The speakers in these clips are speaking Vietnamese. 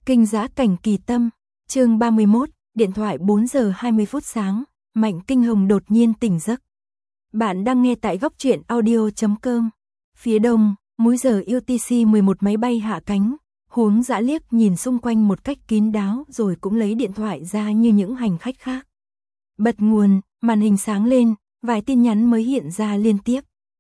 Kinh Dã Cảnh Kỳ Tâm, chương 31, điện thoại 4 giờ 20 phút sáng, Mạnh Kinh Hồng đột nhiên tỉnh giấc. Bạn đang nghe tại góc truyện audio.com. Phía đông, múi giờ UTC 11 máy bay hạ cánh, Huống Dã liếc nhìn xung quanh một cách kín đáo rồi cũng lấy điện thoại ra như những hành khách khác. Bật nguồn, màn hình sáng lên, vài tin nhắn mới hiện ra liên tiếp.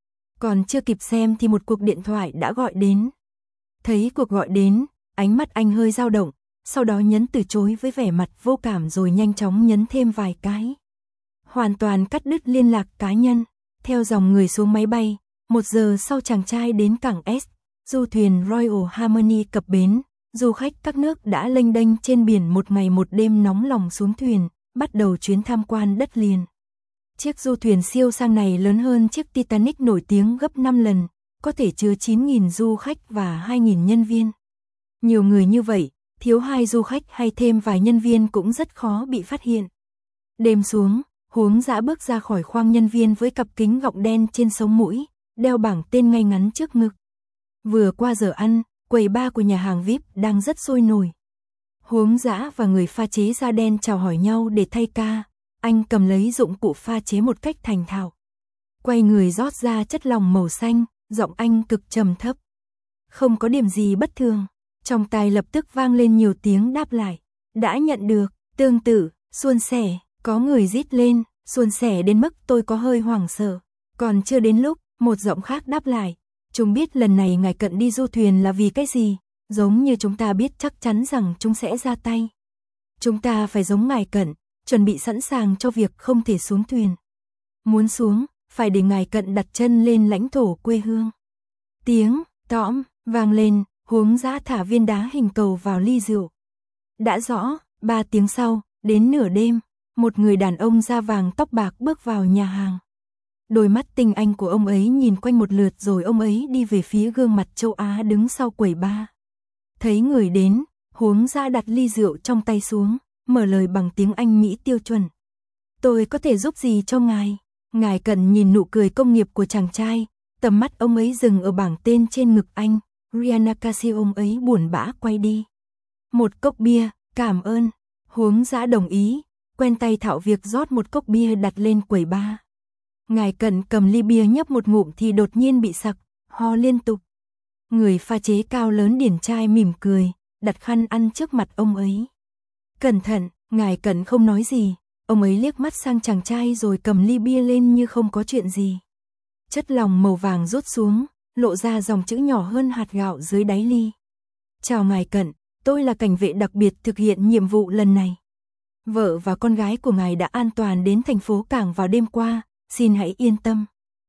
Còn chưa kịp xem thì một cuộc điện thoại đã gọi đến. Thấy cuộc gọi đến, ánh mắt anh hơi dao động, sau đó nhấn từ chối với vẻ mặt vô cảm rồi nhanh chóng nhấn thêm vài cái. Hoàn toàn cắt đứt liên lạc cá nhân, theo dòng người xuống máy bay, 1 giờ sau chàng trai đến cảng S, du thuyền Royal Harmony cập bến, du khách các nước đã lênh đênh trên biển một ngày một đêm nóng lòng xuống thuyền, bắt đầu chuyến tham quan đất liền. Chiếc du thuyền siêu sang này lớn hơn chiếc Titanic nổi tiếng gấp 5 lần, có thể chứa 9.000 du khách và 2.000 nhân viên. Nhiều người như vậy, thiếu 2 du khách hay thêm vài nhân viên cũng rất khó bị phát hiện. Đêm xuống, Huống Dã bước ra khỏi khoang nhân viên với cặp kính gọng đen trên sống mũi, đeo bảng tên ngay ngắn trước ngực. Vừa qua giờ ăn, quầy bar của nhà hàng VIP đang rất sôi nổi. Huống Dã và người pha chế da đen chào hỏi nhau để thay ca, anh cầm lấy dụng cụ pha chế một cách thành thạo. Quay người rót ra chất lỏng màu xanh, giọng anh cực trầm thấp. Không có điểm gì bất thường, trong tai lập tức vang lên nhiều tiếng đáp lại. Đã nhận được, tương tự, suôn sẻ, có người rít lên, suôn sẻ đến mức tôi có hơi hoảng sợ. Còn chưa đến lúc, một giọng khác đáp lại. Chúng biết lần này ngài Cận đi du thuyền là vì cái gì, giống như chúng ta biết chắc chắn rằng chúng sẽ ra tay. Chúng ta phải giống ngài Cận, chuẩn bị sẵn sàng cho việc không thể xuống thuyền. Muốn xuống, phải để ngài Cận đặt chân lên lãnh thổ quê hương. Tiếng tõm vang lên, Huống Dã thả viên đá hình cầu vào ly rượu. Đã rõ, 3 tiếng sau, đến nửa đêm, một người đàn ông da vàng tóc bạc bước vào nhà hàng. Đôi mắt tinh anh của ông ấy nhìn quanh một lượt rồi ông ấy đi về phía gương mặt châu Á đứng sau quầy bar. Thấy người đến, Huống Dã đặt ly rượu trong tay xuống, mở lời bằng tiếng Anh Mỹ tiêu chuẩn. Tôi có thể giúp gì cho ngài? Ngài Cận nhìn nụ cười công nghiệp của chàng trai, tầm mắt ông ấy dừng ở bảng tên trên ngực anh. Rihanna Casio ông ấy buồn bã quay đi. Một cốc bia, cảm ơn. Huống Dã đồng ý, quen tay thạo việc rót một cốc bia đặt lên quầy bar. Ngài Cận cầm ly bia nhấp một ngụm thì đột nhiên bị sặc, ho liên tục. Người pha chế cao lớn điển trai mỉm cười, đặt khăn ăn trước mặt ông ấy. Cẩn thận, ngài Cận không nói gì, ông ấy liếc mắt sang chàng trai rồi cầm ly bia lên như không có chuyện gì. Chất lỏng màu vàng rút xuống, lộ ra dòng chữ nhỏ hơn hạt gạo dưới đáy ly. Chào ngài Cận, tôi là cảnh vệ đặc biệt thực hiện nhiệm vụ lần này. Vợ và con gái của ngài đã an toàn đến thành phố cảng vào đêm qua, xin hãy yên tâm.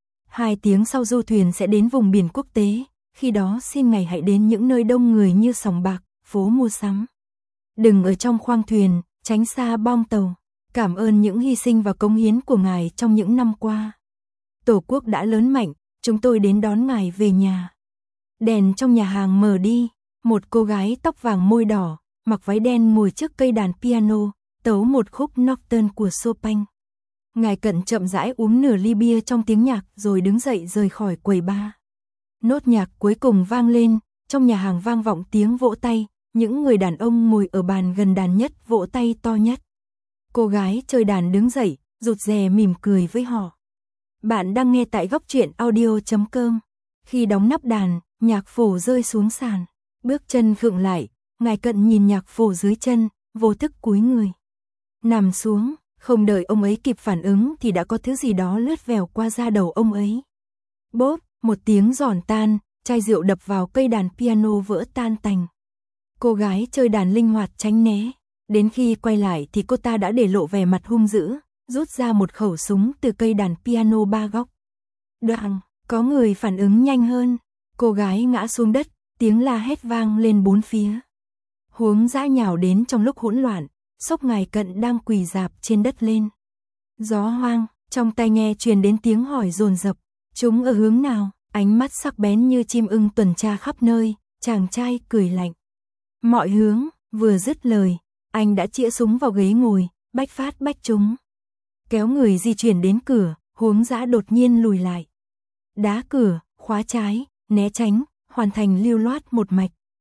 2 tiếng sau du thuyền sẽ đến vùng biển quốc tế, khi đó xin ngài hãy đến những nơi đông người như sòng bạc, phố mua sắm. Đừng ở trong khoang thuyền, tránh xa bom tàu. Cảm ơn những hy sinh và cống hiến của ngài trong những năm qua. Tổ quốc đã lớn mạnh, chúng tôi đến đón ngài về nhà. Đèn trong nhà hàng mờ đi, một cô gái tóc vàng môi đỏ, mặc váy đen ngồi trước cây đàn piano, tấu một khúc Nocturne của Chopin. Ngài Cận chậm rãi uống nửa ly bia trong tiếng nhạc rồi đứng dậy rời khỏi quầy bar. Nốt nhạc cuối cùng vang lên, trong nhà hàng vang vọng tiếng vỗ tay, những người đàn ông ngồi ở bàn gần đàn nhất vỗ tay to nhất. Cô gái chơi đàn đứng dậy, rụt rè mỉm cười với họ. Bạn đang nghe tại góc truyện audio.com. Khi đóng nắp đàn, nhạc phổ rơi xuống sàn. Bước chân khựng lại, ngài Cận nhìn nhạc phổ dưới chân, vô thức cúi người. Nằm xuống, không đợi ông ấy kịp phản ứng thì đã có thứ gì đó lướt vèo qua da đầu ông ấy. Bốp, một tiếng giòn tan, chai rượu đập vào cây đàn piano vỡ tan tành. Cô gái chơi đàn linh hoạt tránh né. Đến khi quay lại thì cô ta đã để lộ vẻ mặt hung dữ, rút ra một khẩu súng từ cây đàn piano 3 góc. Đoàng, có người phản ứng nhanh hơn. Cô gái ngã xuống đất, tiếng la hét vang lên 4 phía. Huống Dã nhào đến trong lúc hỗn loạn, xốc ngài Cận đang quỳ rạp trên đất lên. Gió hoang, trong tai nghe truyền đến tiếng hỏi dồn dập. Chúng ở hướng nào? Ánh mắt sắc bén như chim ưng tuần tra khắp nơi, chàng trai cười lạnh. Mọi hướng, vừa dứt lời, anh đã chĩa súng vào ghế ngồi, bách phát bách trúng. Kéo người di chuyển đến cửa, Huống Dã đột nhiên lùi lại. Đá cửa, khóa trái, né tránh, hoàn thành lưu loát một mạch.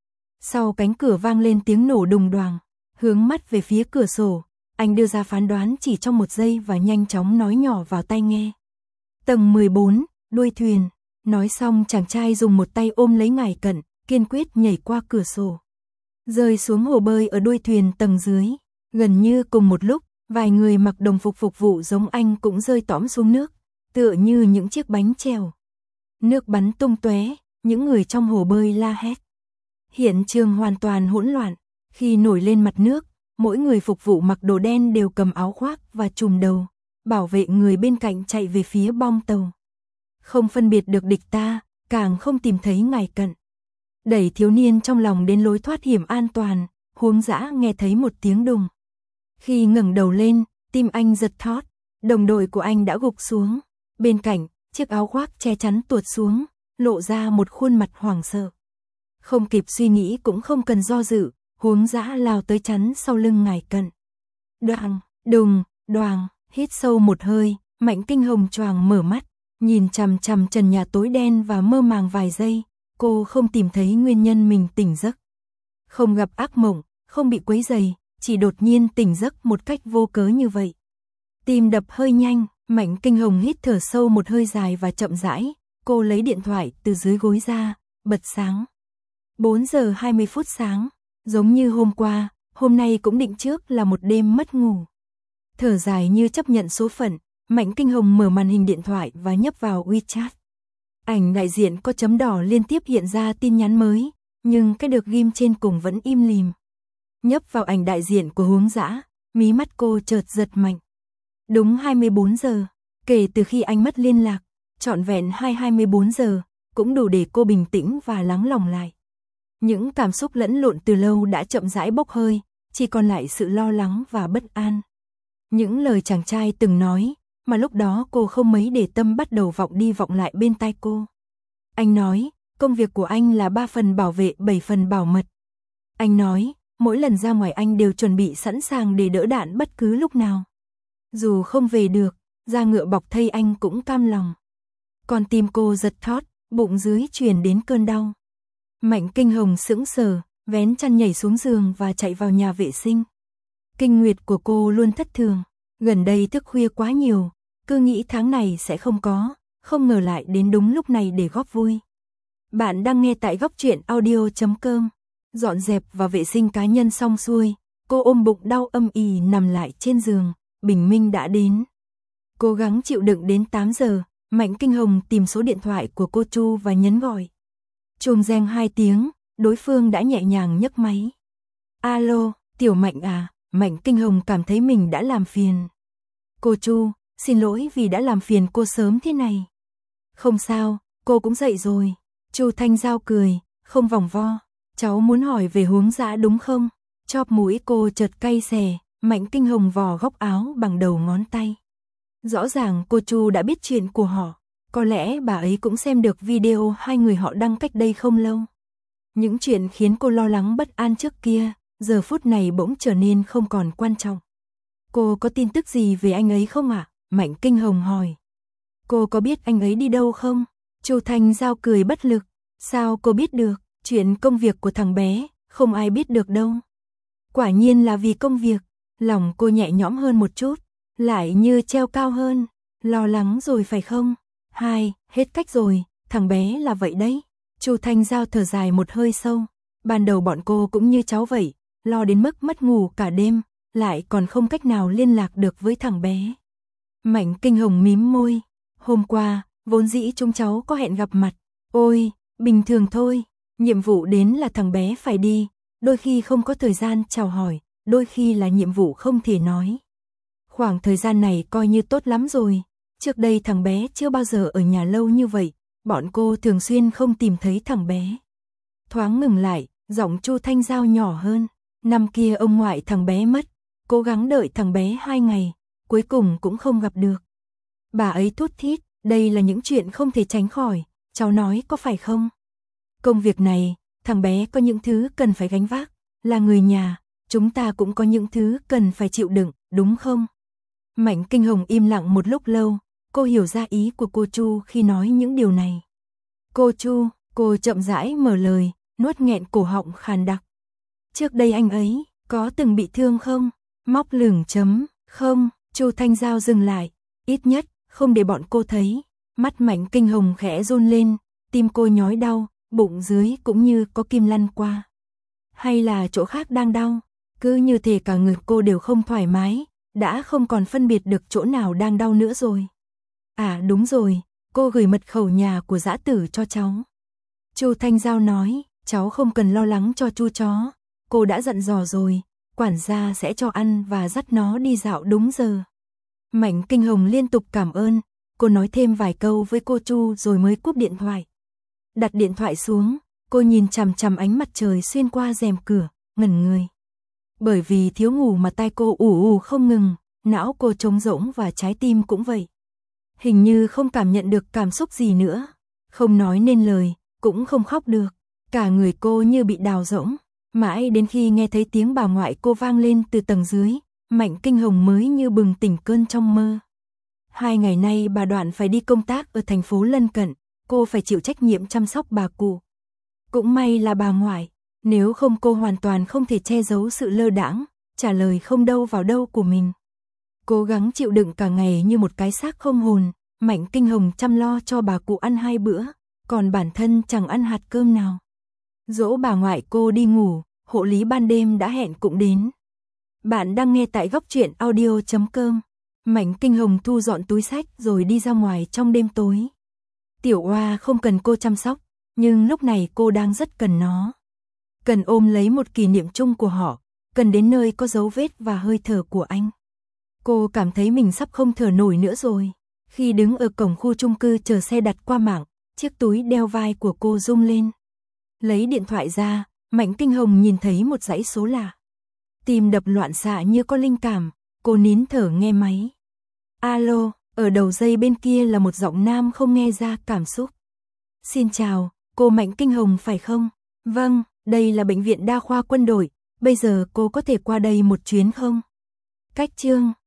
Sau cánh cửa vang lên tiếng nổ đùng đoàng, hướng mắt về phía cửa sổ, anh đưa ra phán đoán chỉ trong 1 giây và nhanh chóng nói nhỏ vào tai nghe. Tầng 14, đuôi thuyền. Nói xong chàng trai dùng một tay ôm lấy Ngải Cận, kiên quyết nhảy qua cửa sổ, rơi xuống hồ bơi ở đuôi thuyền tầng dưới. Gần như cùng một lúc, vài người mặc đồng phục phục vụ giống anh cũng rơi tõm xuống nước, tựa như những chiếc bánh trèo. Nước bắn tung tóe, những người trong hồ bơi la hét. Hiện trường hoàn toàn hỗn loạn, khi nổi lên mặt nước, mỗi người phục vụ mặc đồ đen đều cầm áo khoác và trùm đầu, bảo vệ người bên cạnh chạy về phía bong tàu. Không phân biệt được địch ta, càng không tìm thấy Ngải Cận. Đẩy thiếu niên trong lòng đến lối thoát hiểm an toàn, Huống Dã nghe thấy một tiếng đùng. Khi ngẩng đầu lên, tim anh giật thót, đồng đội của anh đã gục xuống. Bên cạnh, chiếc áo khoác che chắn tuột xuống, lộ ra một khuôn mặt hoảng sợ. Không kịp suy nghĩ cũng không cần do dự, Huống Dã lao tới chắn sau lưng Ngải Cận. Đoàng, đùng, đoàng, hít sâu một hơi, Mạnh Kinh Hồng choàng mở mắt, nhìn chằm chằm trần nhà tối đen và mơ màng vài giây, cô không tìm thấy nguyên nhân mình tỉnh giấc. Không gặp ác mộng, không bị quấy rầy, chỉ đột nhiên tỉnh giấc một cách vô cớ như vậy. Tim đập hơi nhanh, Mạnh Kinh Hồng hít thở sâu một hơi dài và chậm rãi, cô lấy điện thoại từ dưới gối ra, bật sáng. 4 giờ 20 phút sáng, giống như hôm qua, hôm nay cũng định trước là một đêm mất ngủ. Thở dài như chấp nhận số phận, Mạnh Kinh Hồng mở màn hình điện thoại và nhấp vào WeChat. Ảnh đại diện có chấm đỏ liên tiếp hiện ra tin nhắn mới, nhưng cái được ghim trên cùng vẫn im lìm. Nhấp vào ảnh đại diện của Huống Dã, mí mắt cô chợt giật mạnh. Đúng 24 giờ, kể từ khi anh mất liên lạc, trọn vẹn 24 giờ, cũng đủ để cô bình tĩnh và lắng lòng lại. Những cảm xúc lẫn lộn từ lâu đã chậm rãi bốc hơi, chỉ còn lại sự lo lắng và bất an. Những lời chàng trai từng nói, mà lúc đó cô không mấy để tâm bắt đầu vọng đi vọng lại bên tai cô. Anh nói, công việc của anh là 3 phần bảo vệ 7 phần bảo mật. Anh nói, mỗi lần ra ngoài anh đều chuẩn bị sẵn sàng để đỡ đạn bất cứ lúc nào. Dù không về được, da ngựa bọc thây anh cũng cam lòng. Còn tim cô giật thót, bụng dưới truyền đến cơn đau. Mạnh Kinh Hồng sững sờ, vén chăn nhảy xuống giường và chạy vào nhà vệ sinh. Kinh nguyệt của cô luôn thất thường, gần đây thức khuya quá nhiều, cứ nghĩ tháng này sẽ không có, không ngờ lại đến đúng lúc này để góp vui. Bạn đang nghe tại Góc Truyện Audio.com. Dọn dẹp và vệ sinh cá nhân xong xuôi, cô ôm bụng đau âm ỉ nằm lại trên giường, bình minh đã đến. Cố gắng chịu đựng đến 8 giờ, Mạnh Kinh Hồng tìm số điện thoại của cô Chu và nhấn gọi. Chuông reng 2 tiếng, đối phương đã nhẹ nhàng nhấc máy. Alo, Tiểu Mạnh à, Mạnh Kinh Hồng cảm thấy mình đã làm phiền. Cô Chu, xin lỗi vì đã làm phiền cô sớm thế này. Không sao, cô cũng dậy rồi. Chu Thanh Giao cười, không vòng vo. Cháu muốn hỏi về Huống Dã đúng không? Chóp mũi cô chợt cay xè, Mạnh Kinh Hồng vò góc áo bằng đầu ngón tay. Rõ ràng cô Chu đã biết chuyện của họ, có lẽ bà ấy cũng xem được video hai người họ đăng cách đây không lâu. Những chuyện khiến cô lo lắng bất an trước kia, giờ phút này bỗng trở nên không còn quan trọng. Cô có tin tức gì về anh ấy không ạ? Mạnh Kinh Hồng hỏi. Cô có biết anh ấy đi đâu không? Chu Thanh Giao cười bất lực. Sao cô biết được? Chuyện công việc của thằng bé, không ai biết được đâu. Quả nhiên là vì công việc, lòng cô nhẹ nhõm hơn một chút, lại như treo cao hơn. Lo lắng rồi phải không? Hết cách rồi, thằng bé là vậy đấy. Chu Thanh Giao thở dài một hơi sâu. Ban đầu bọn cô cũng như cháu vậy, lo đến mức mất ngủ cả đêm, lại còn không cách nào liên lạc được với thằng bé. Mạnh Kinh Hồng mím môi. Hôm qua, vốn dĩ chúng cháu có hẹn gặp mặt. Ôi, bình thường thôi. Nhiệm vụ đến là thằng bé phải đi, đôi khi không có thời gian chào hỏi, đôi khi là nhiệm vụ không thể nói. Khoảng thời gian này coi như tốt lắm rồi, trước đây thằng bé chưa bao giờ ở nhà lâu như vậy, bọn cô thường xuyên không tìm thấy thằng bé. Thoáng ngừng lại, giọng Chu Thanh Giao nhỏ hơn, năm kia ông ngoại thằng bé mất, cố gắng đợi thằng bé 2 ngày, cuối cùng cũng không gặp được. Bà ấy thút thít, đây là những chuyện không thể tránh khỏi, cháu nói có phải không? Công việc này, thằng bé có những thứ cần phải gánh vác, là người nhà, chúng ta cũng có những thứ cần phải chịu đựng, đúng không? Mạnh Kinh Hồng im lặng một lúc lâu, cô hiểu ra ý của cô Chu khi nói những điều này. Cô Chu, cô chậm rãi mở lời, nuốt nghẹn cổ họng khàn đặc. Trước đây anh ấy có từng bị thương không? Móc lửng chấm, không, Chu Thanh Giao dừng lại, ít nhất không để bọn cô thấy. Mắt Mạnh Kinh Hồng khẽ run lên, tim cô nhói đau, bụng dưới cũng như có kim lăn qua. Hay là chỗ khác đang đau? Cứ như thể cả người cô đều không thoải mái, đã không còn phân biệt được chỗ nào đang đau nữa rồi. À đúng rồi, cô gửi mật khẩu nhà của Dã Tử cho cháu. Chu Thanh Giao nói, cháu không cần lo lắng cho chu chó, cô đã dặn dò rồi, quản gia sẽ cho ăn và dắt nó đi dạo đúng giờ. Mạnh Kinh Hồng liên tục cảm ơn, cô nói thêm vài câu với cô Chu rồi mới cúp điện thoại. Đặt điện thoại xuống, cô nhìn chằm chằm ánh mặt trời xuyên qua rèm cửa, ngẩn người. Bởi vì thiếu ngủ mà tai cô ù ù không ngừng, não cô trống rỗng và trái tim cũng vậy. Hình như không cảm nhận được cảm xúc gì nữa, không nói nên lời, cũng không khóc được. Cả người cô như bị đào rỗng, mãi đến khi nghe thấy tiếng bà ngoại cô vang lên từ tầng dưới, Mạnh Kinh Hồng mới như bừng tỉnh cơn trong mơ. 2 ngày nay bà Đoạn phải đi công tác ở thành phố lân cận, cô phải chịu trách nhiệm chăm sóc bà cụ. Cũng may là bà ngoại, nếu không cô hoàn toàn không thể che giấu sự lơ đãng, trả lời không đâu vào đâu của mình. Cố gắng chịu đựng cả ngày như một cái xác không hồn, Mạnh Kinh Hồng chăm lo cho bà cụ ăn 2 bữa, còn bản thân chẳng ăn hạt cơm nào. Dỗ bà ngoại cô đi ngủ, hộ lý ban đêm đã hẹn cũng đến. Bạn đang nghe tại Góc Truyện Audio.com. Mạnh Kinh Hồng thu dọn túi xách rồi đi ra ngoài trong đêm tối. Tiểu Oa không cần cô chăm sóc, nhưng lúc này cô đang rất cần nó. Cần ôm lấy một kỷ niệm chung của họ, cần đến nơi có dấu vết và hơi thở của anh. Cô cảm thấy mình sắp không thở nổi nữa rồi. Khi đứng ở cổng khu chung cư chờ xe đặt qua mạng, chiếc túi đeo vai của cô rung lên. Lấy điện thoại ra, Mạnh Kinh Hồng nhìn thấy một dãy số lạ. Tim đập loạn xạ như có linh cảm, cô nín thở nghe máy. Alo, ở đầu dây bên kia là một giọng nam không nghe ra cảm xúc. Xin chào, cô Mạnh Kinh Hồng phải không? Vâng, đây là bệnh viện đa khoa quân đội, bây giờ cô có thể qua đây một chuyến không? Cách chương